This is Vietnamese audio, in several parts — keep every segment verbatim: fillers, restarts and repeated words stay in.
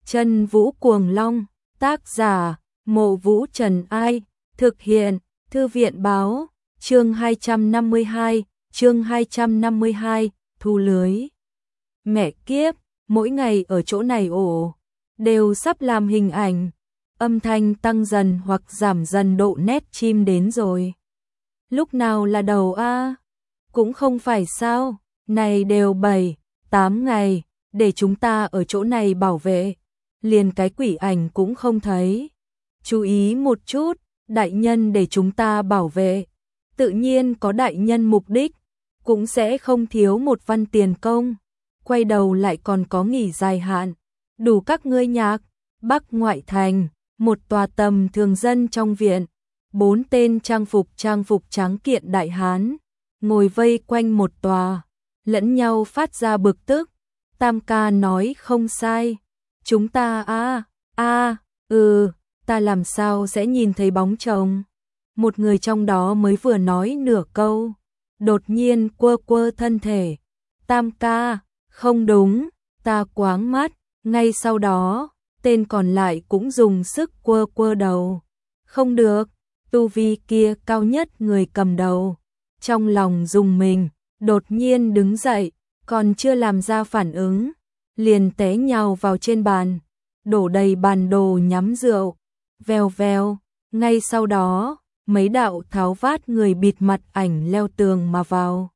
Chân Vũ Cuồng Long, tác giả, Mộ Vũ Trần Ai, thực hiện, Thư viện báo, chương hai trăm năm mươi hai, chương hai trăm năm mươi hai, thu lưới. Mẹ kiếp, mỗi ngày ở chỗ này ổ, đều sắp làm hình ảnh, âm thanh tăng dần hoặc giảm dần độ nét chim đến rồi. Lúc nào là đầu a? Cũng không phải sao, này đều bảy, tám ngày, để chúng ta ở chỗ này bảo vệ, liền cái quỷ ảnh cũng không thấy. Chú ý một chút, đại nhân để chúng ta bảo vệ, tự nhiên có đại nhân mục đích, cũng sẽ không thiếu một văn tiền công, quay đầu lại còn có nghỉ dài hạn, đủ các ngươi nhạc. Bắc ngoại thành, một tòa tầm thường dân trong viện, bốn tên trang phục trang phục trắng kiện đại hán, ngồi vây quanh một tòa, lẫn nhau phát ra bực tức. Tam ca nói không sai, chúng ta a a ừ, ta làm sao sẽ nhìn thấy bóng chồng. Một người trong đó mới vừa nói nửa câu, đột nhiên quơ quơ thân thể. Tam ca, không đúng, ta quáng mắt, ngay sau đó, tên còn lại cũng dùng sức quơ quơ đầu. Không được, tu vi kia cao nhất người cầm đầu. Trong lòng rùng mình, đột nhiên đứng dậy, còn chưa làm ra phản ứng, liền té nhào vào trên bàn, đổ đầy bàn đồ nhắm rượu. Vèo vèo, ngay sau đó, mấy đạo tháo vát người bịt mặt ảnh leo tường mà vào.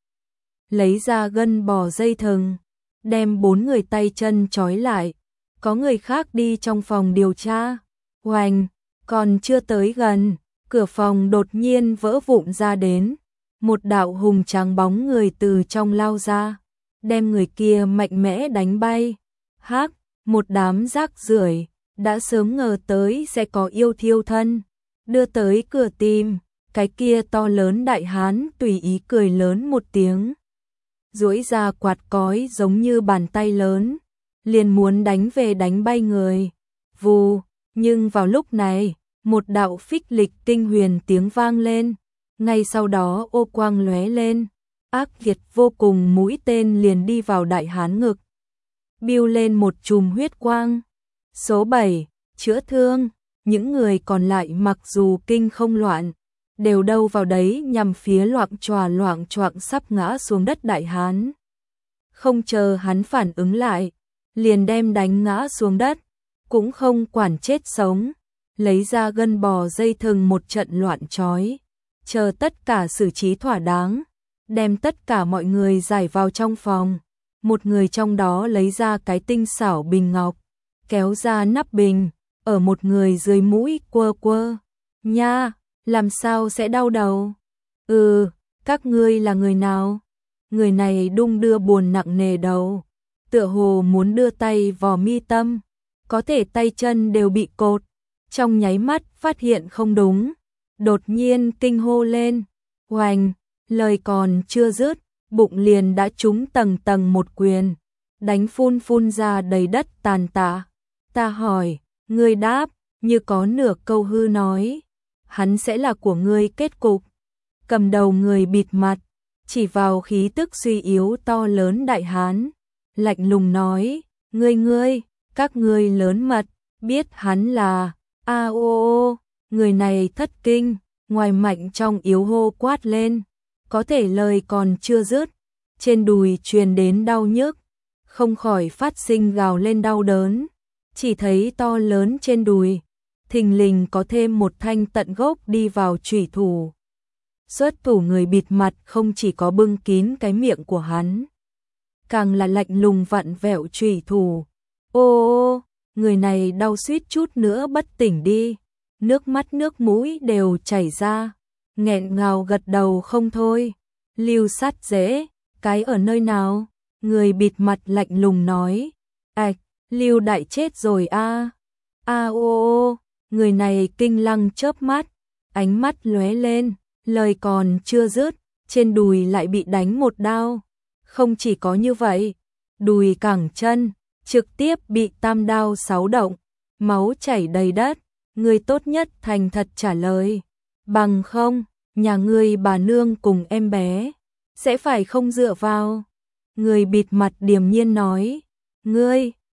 Lấy ra gân bò dây thừng, đem bốn người tay chân trói lại. Có người khác đi trong phòng điều tra. Oành, còn chưa tới gần, cửa phòng đột nhiên vỡ vụn ra đến. Một đạo hùng tráng bóng người từ trong lao ra, đem người kia mạnh mẽ đánh bay. Hắc, một đám rác rưởi, đã sớm ngờ tới sẽ có yêu thiêu thân, đưa tới cửa tìm. Cái kia to lớn đại hán tùy ý cười lớn một tiếng, duỗi ra quạt cói giống như bàn tay lớn, liền muốn đánh về đánh bay người. Vù, nhưng vào lúc này, một đạo phích lịch tinh huyền tiếng vang lên, ngay sau đó ô quang lóe lên, ác liệt vô cùng mũi tên liền đi vào đại hán ngực, biêu lên một chùm huyết quang. Số bảy, chữa thương. Những người còn lại mặc dù kinh không loạn, đều đâu vào đấy nhằm phía loạng choạng loạng choạng sắp ngã xuống đất đại hán. Không chờ hắn phản ứng lại, liền đem đánh ngã xuống đất, cũng không quản chết sống, lấy ra gân bò dây thừng một trận loạn trói, chờ tất cả xử trí thỏa đáng, đem tất cả mọi người giải vào trong phòng. Một người trong đó lấy ra cái tinh xảo bình ngọc, kéo ra nắp bình, ở một người dưới mũi quơ quơ. Nha, làm sao sẽ đau đầu? Ừ, các ngươi là người nào? Người này đung đưa buồn nặng nề đầu, tựa hồ muốn đưa tay vò mi tâm, có thể tay chân đều bị cột. Trong nháy mắt phát hiện không đúng, đột nhiên kinh hô lên. Oành, lời còn chưa dứt, bụng liền đã trúng tầng tầng một quyền, đánh phun phun ra đầy đất tàn tạ. Ta hỏi, ngươi đáp, như có nửa câu hư nói, hắn sẽ là của ngươi kết cục. Cầm đầu người bịt mặt, chỉ vào khí tức suy yếu to lớn đại hán, lạnh lùng nói, ngươi ngươi, các ngươi lớn mật, biết hắn là, a o o, người này thất kinh, ngoài mạnh trong yếu hô quát lên, có thể lời còn chưa dứt, trên đùi truyền đến đau nhức, không khỏi phát sinh gào lên đau đớn, chỉ thấy to lớn trên đùi, thình lình có thêm một thanh tận gốc đi vào chủy thủ. Xuất thủ người bịt mặt không chỉ có bưng kín cái miệng của hắn, càng là lạnh lùng vặn vẹo chủy thủ. Ô ô, người này đau suýt chút nữa bất tỉnh đi, nước mắt nước mũi đều chảy ra, nghẹn ngào gật đầu không thôi. Lưu sát dễ, cái ở nơi nào? Người bịt mặt lạnh lùng nói. Ảch, Lưu đại chết rồi a. A ô ô, người này kinh lăng chớp mắt, ánh mắt lóe lên, lời còn chưa dứt, trên đùi lại bị đánh một đao. Không chỉ có như vậy, đùi cẳng chân trực tiếp bị tam đao sáu động, máu chảy đầy đất. Người tốt nhất thành thật trả lời, bằng không, nhà ngươi bà nương cùng em bé sẽ phải không dựa vào. Người bịt mặt điềm nhiên nói, ngươi,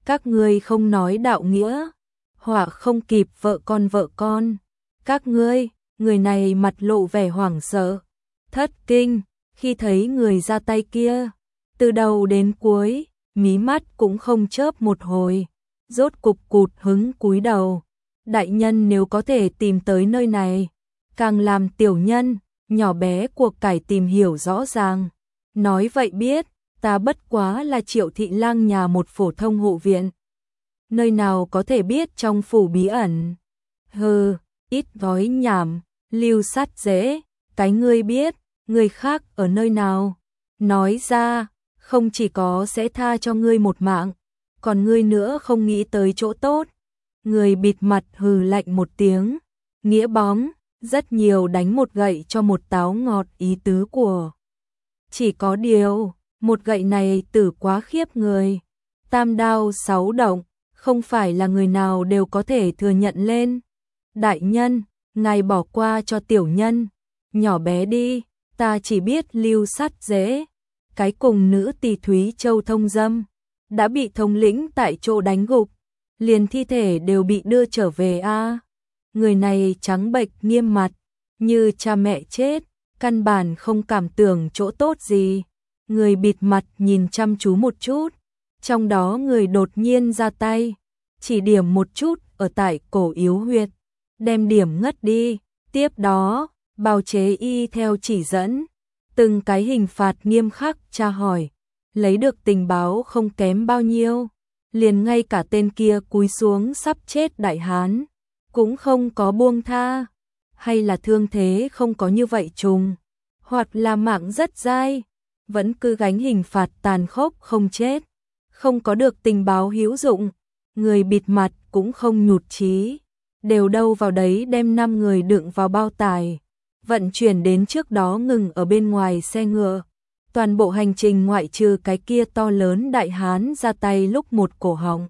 Các ngươi không nói đạo nghĩa, họa không kịp vợ con vợ con. Các ngươi, người này mặt lộ vẻ hoảng sợ, thất kinh, khi thấy người ra tay kia, từ đầu đến cuối, mí mắt cũng không chớp một hồi, rốt cục cụt hứng cúi đầu. Đại nhân nếu có thể tìm tới nơi này, càng làm tiểu nhân, nhỏ bé cuộc cải tìm hiểu rõ ràng. Nói vậy biết, ta bất quá là Triệu thị lang nhà một phổ thông hộ viện. Nơi nào có thể biết trong phủ bí ẩn. Hừ, ít nói nhảm, Lưu Sát dễ, cái ngươi biết, người khác ở nơi nào. Nói ra, không chỉ có sẽ tha cho ngươi một mạng, còn ngươi nữa không nghĩ tới chỗ tốt. Người bịt mặt hừ lạnh một tiếng, nghĩa bóng, rất nhiều đánh một gậy cho một táo ngọt ý tứ của. Chỉ có điều, một gậy này tử quá khiếp người. Tam đao sáu động, không phải là người nào đều có thể thừa nhận lên. Đại nhân, ngài bỏ qua cho tiểu nhân, nhỏ bé đi, ta chỉ biết Lưu Sát dễ. Cái cùng nữ tỳ Thúy Châu thông dâm, đã bị thống lĩnh tại chỗ đánh gục, liền thi thể đều bị đưa trở về a. À. Người này trắng bệch nghiêm mặt, như cha mẹ chết, căn bản không cảm tưởng chỗ tốt gì. Người bịt mặt nhìn chăm chú một chút, trong đó người đột nhiên ra tay, chỉ điểm một chút ở tại cổ yếu huyệt, đem điểm ngất đi, tiếp đó, bào chế y theo chỉ dẫn, từng cái hình phạt nghiêm khắc tra hỏi, lấy được tình báo không kém bao nhiêu, liền ngay cả tên kia cúi xuống sắp chết đại hán, cũng không có buông tha, hay là thương thế không có như vậy trùng, hoặc là mạng rất dai, vẫn cứ gánh hình phạt tàn khốc không chết, không có được tình báo hữu dụng, người bịt mặt cũng không nhụt chí, đều đâu vào đấy đem năm người đựng vào bao tải, vận chuyển đến trước đó ngừng ở bên ngoài xe ngựa. Toàn bộ hành trình ngoại trừ cái kia to lớn đại hán ra tay lúc một cổ họng,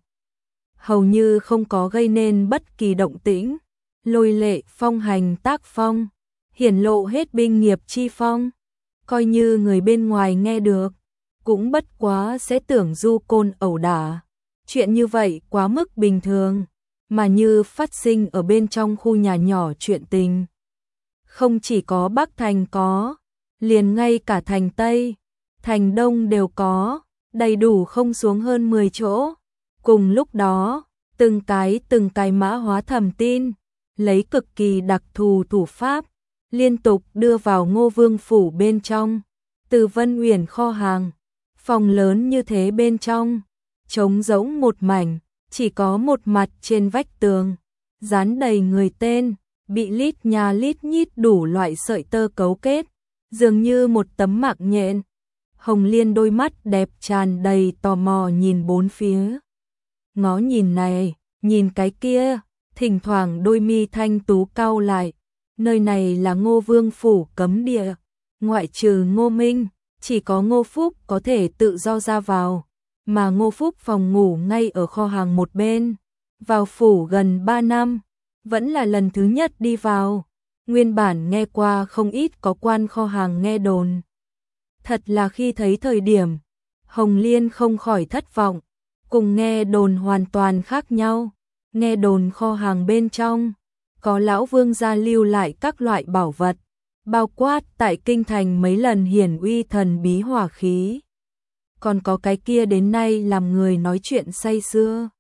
hầu như không có gây nên bất kỳ động tĩnh. Lôi Lệ phong hành tác phong, hiển lộ hết binh nghiệp chi phong, coi như người bên ngoài nghe được, cũng bất quá sẽ tưởng du côn ẩu đả. Chuyện như vậy quá mức bình thường, mà như phát sinh ở bên trong khu nhà nhỏ chuyện tình. Không chỉ có Bắc Thành có, liền ngay cả thành Tây, thành Đông đều có, đầy đủ không xuống hơn mười chỗ. Cùng lúc đó, từng cái từng cái mã hóa thẩm tin, lấy cực kỳ đặc thù thủ pháp, liên tục đưa vào Ngô Vương phủ bên trong. Từ Vân Uyển kho hàng, phòng lớn như thế bên trong, trống rỗng một mảnh, chỉ có một mặt trên vách tường, dán đầy người tên, bị lít nhà lít nhít đủ loại sợi tơ cấu kết, dường như một tấm mạng nhện. Hồng Liên đôi mắt đẹp tràn đầy tò mò nhìn bốn phía. Ngó nhìn này, nhìn cái kia, thỉnh thoảng đôi mi thanh tú cau lại. Nơi này là Ngô Vương phủ cấm địa, ngoại trừ Ngô Minh, chỉ có Ngô Phúc có thể tự do ra vào, mà Ngô Phúc phòng ngủ ngay ở kho hàng một bên. Vào phủ gần ba năm, vẫn là lần thứ nhất đi vào. Nguyên bản nghe qua không ít có quan kho hàng nghe đồn. Thật là khi thấy thời điểm, Hồng Liên không khỏi thất vọng, cùng nghe đồn hoàn toàn khác nhau. Nghe đồn kho hàng bên trong, có lão vương gia lưu lại các loại bảo vật, bao quát tại kinh thành mấy lần hiển uy thần bí hỏa khí. Còn có cái kia đến nay làm người nói chuyện say sưa,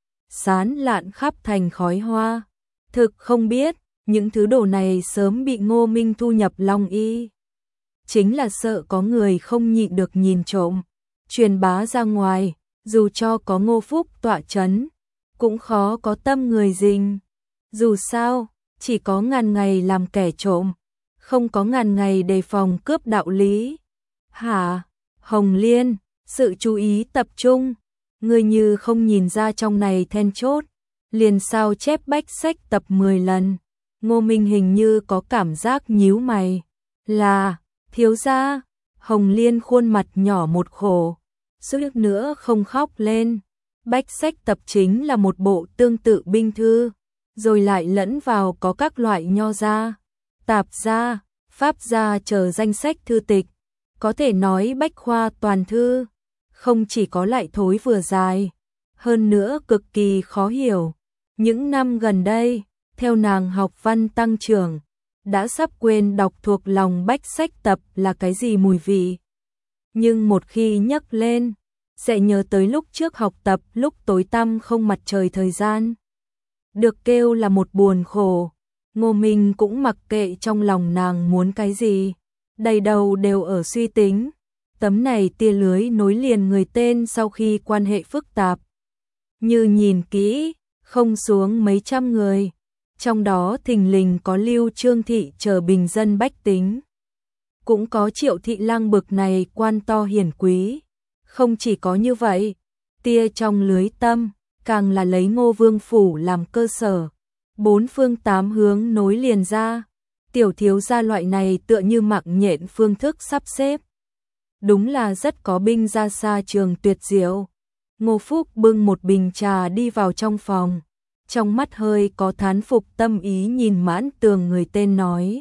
sán lạn khắp thành khói hoa. Thực không biết, những thứ đồ này sớm bị Ngô Minh thu nhập Long Y. Chính là sợ có người không nhịn được nhìn trộm, truyền bá ra ngoài, dù cho có Ngô Phúc tọa chấn, cũng khó có tâm người dình. Dù sao, chỉ có ngàn ngày làm kẻ trộm, không có ngàn ngày đề phòng cướp đạo lý. Hả? Hồng Liên, sự chú ý tập trung, ngươi như không nhìn ra trong này then chốt, liền sao chép bách sách tập mười lần. Ngô Minh hình như có cảm giác nhíu mày. Là, thiếu gia. Hồng Liên khuôn mặt nhỏ một khổ, suýt nữa không khóc lên. Bách sách tập chính là một bộ tương tự binh thư, rồi lại lẫn vào có các loại nho gia, tạp gia, pháp gia chờ danh sách thư tịch, có thể nói bách khoa toàn thư, không chỉ có lại thối vừa dài, hơn nữa cực kỳ khó hiểu. Những năm gần đây, theo nàng học văn tăng trưởng, đã sắp quên đọc thuộc lòng bách sách tập là cái gì mùi vị. Nhưng một khi nhắc lên, sẽ nhớ tới lúc trước học tập lúc tối tăm không mặt trời thời gian. Được kêu là một buồn khổ, Ngô Minh cũng mặc kệ trong lòng nàng muốn cái gì, đầy đầu đều ở suy tính. Tấm này tia lưới nối liền người tên sau khi quan hệ phức tạp. Như nhìn kỹ, không xuống mấy trăm người, trong đó thình lình có Lưu Trương Thị chờ bình dân bách tính. Cũng có Triệu Thị Lang bực này quan to hiển quý. Không chỉ có như vậy, tia trong lưới tâm, càng là lấy Ngô Vương Phủ làm cơ sở. Bốn phương tám hướng nối liền ra, tiểu thiếu gia loại này tựa như mạng nhện phương thức sắp xếp. Đúng là rất có binh ra xa trường tuyệt diệu. Ngô Phúc bưng một bình trà đi vào trong phòng, trong mắt hơi có thán phục tâm ý nhìn mãn tường người tên nói.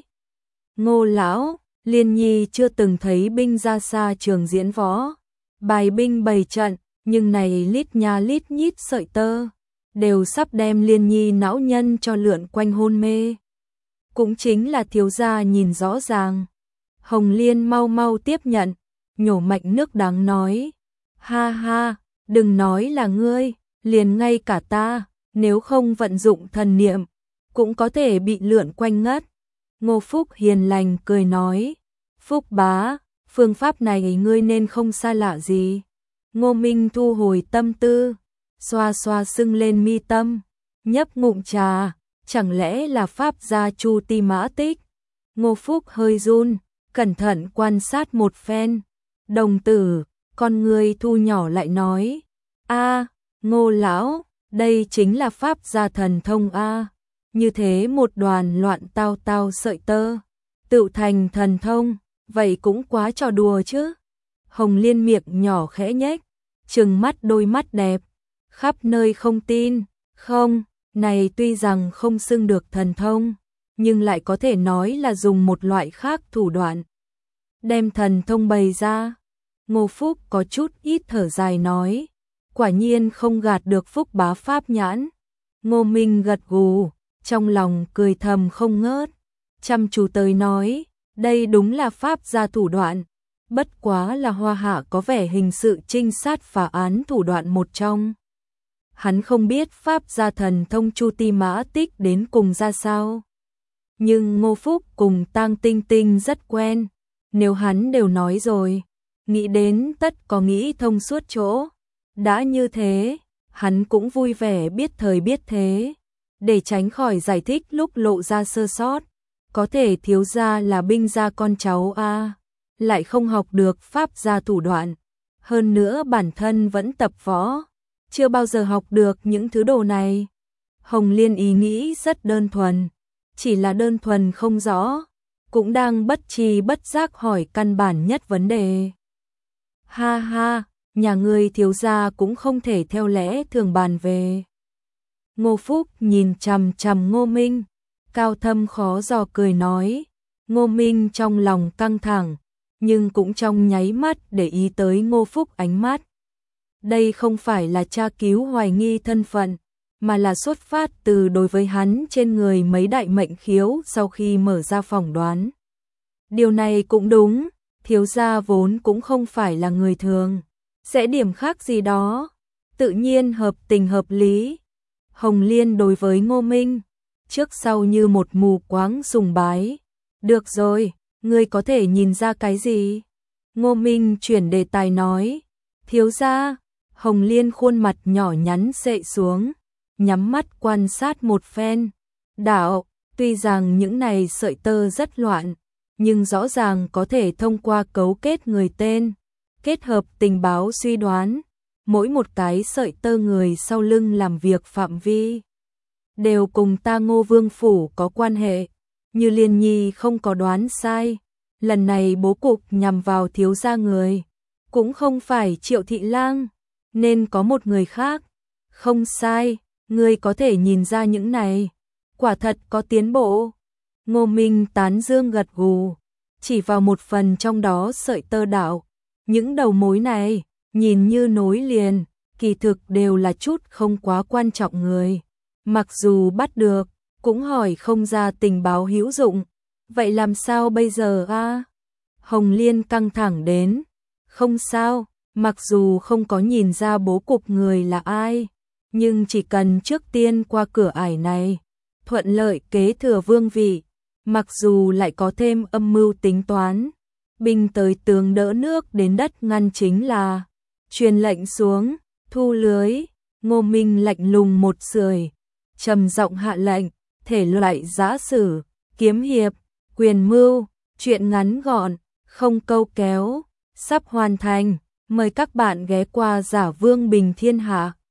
Ngô lão, Liên Nhi chưa từng thấy binh ra xa trường diễn võ, bài binh bày trận, nhưng này lít nha lít nhít sợi tơ, đều sắp đem Liên Nhi não nhân cho lượn quanh hôn mê. Cũng chính là thiếu gia nhìn rõ ràng. Hồng Liên mau mau tiếp nhận, nhổ mạnh nước đắng nói. Ha ha, đừng nói là ngươi, liền ngay cả ta, nếu không vận dụng thần niệm, cũng có thể bị lượn quanh ngất. Ngô Phúc hiền lành cười nói. Phúc bá, phương pháp này ngươi nên không xa lạ gì. Ngô Minh thu hồi tâm tư, xoa xoa sưng lên mi tâm, nhấp ngụm trà, chẳng lẽ là pháp gia Chu Ti Mã Tích. Ngô Phúc hơi run, cẩn thận quan sát một phen. Đồng tử, con người thu nhỏ lại nói. A, Ngô lão, đây chính là pháp gia thần thông a. Như thế một đoàn loạn tao tao sợi tơ, tự thành thần thông, vậy cũng quá trò đùa chứ. Hồng Liên miệng nhỏ khẽ nhếch, trừng mắt đôi mắt đẹp, khắp nơi không tin. Không, này tuy rằng không xưng được thần thông, nhưng lại có thể nói là dùng một loại khác thủ đoạn đem thần thông bày ra. Ngô Phúc có chút ít thở dài nói, quả nhiên không gạt được Phúc bá pháp nhãn. Ngô Minh gật gù, trong lòng cười thầm không ngớt, chăm chú tới nói, đây đúng là pháp gia thủ đoạn, bất quá là Hoa Hạ có vẻ hình sự trinh sát phá án thủ đoạn một trong. Hắn không biết pháp gia thần thông Chu Ti Mã Tích đến cùng ra sao. Nhưng Ngô Phúc cùng Tang Tinh Tinh rất quen, nếu hắn đều nói rồi, nghĩ đến tất có nghĩ thông suốt chỗ. Đã như thế, hắn cũng vui vẻ biết thời biết thế, để tránh khỏi giải thích lúc lộ ra sơ sót. Có thể thiếu gia là binh gia con cháu a, lại không học được pháp gia thủ đoạn, hơn nữa bản thân vẫn tập võ, chưa bao giờ học được những thứ đồ này. Hồng Liên ý nghĩ rất đơn thuần, chỉ là đơn thuần không rõ, cũng đang bất tri bất giác hỏi căn bản nhất vấn đề. Ha ha, nhà ngươi thiếu gia cũng không thể theo lẽ thường bàn về. Ngô Phúc nhìn chằm chằm Ngô Minh, cao thâm khó dò cười nói. Ngô Minh trong lòng căng thẳng, nhưng cũng trong nháy mắt để ý tới Ngô Phúc ánh mắt. Đây không phải là tra cứu hoài nghi thân phận, mà là xuất phát từ đối với hắn trên người mấy đại mệnh khiếu sau khi mở ra phỏng đoán. Điều này cũng đúng, thiếu gia vốn cũng không phải là người thường, sẽ điểm khác gì đó, tự nhiên hợp tình hợp lý. Hồng Liên đối với Ngô Minh, trước sau như một mù quáng sùng bái. Được rồi, ngươi có thể nhìn ra cái gì? Ngô Minh chuyển đề tài nói. Thiếu gia. Hồng Liên khuôn mặt nhỏ nhắn xệ xuống, nhắm mắt quan sát một phen. Đạo, tuy rằng những này sợi tơ rất loạn, nhưng rõ ràng có thể thông qua cấu kết người tên, kết hợp tình báo suy đoán, mỗi một cái sợi tơ người sau lưng làm việc phạm vi đều cùng ta Ngô Vương Phủ có quan hệ. Như Liên Nhi không có đoán sai, lần này bố cục nhằm vào thiếu gia người, cũng không phải Triệu Thị Lang, nên có một người khác. Không sai, ngươi có thể nhìn ra những này, quả thật có tiến bộ. Ngô Minh tán dương gật gù, chỉ vào một phần trong đó sợi tơ đạo. Những đầu mối này, nhìn như nối liền, kỳ thực đều là chút không quá quan trọng người. Mặc dù bắt được, cũng hỏi không ra tình báo hữu dụng. Vậy làm sao bây giờ a? Hồng Liên căng thẳng đến. Không sao, mặc dù không có nhìn ra bố cục người là ai, nhưng chỉ cần trước tiên qua cửa ải này, thuận lợi kế thừa vương vị, mặc dù lại có thêm âm mưu tính toán, binh tới tướng đỡ nước đến đất ngăn chính là. Truyền lệnh xuống, thu lưới, Ngô Minh lạnh lùng một sưởi, trầm giọng hạ lệnh, thể loại giã sử, kiếm hiệp, quyền mưu, chuyện ngắn gọn, không câu kéo, sắp hoàn thành, mời các bạn ghé qua Giả Vương Bình Thiên Hạ.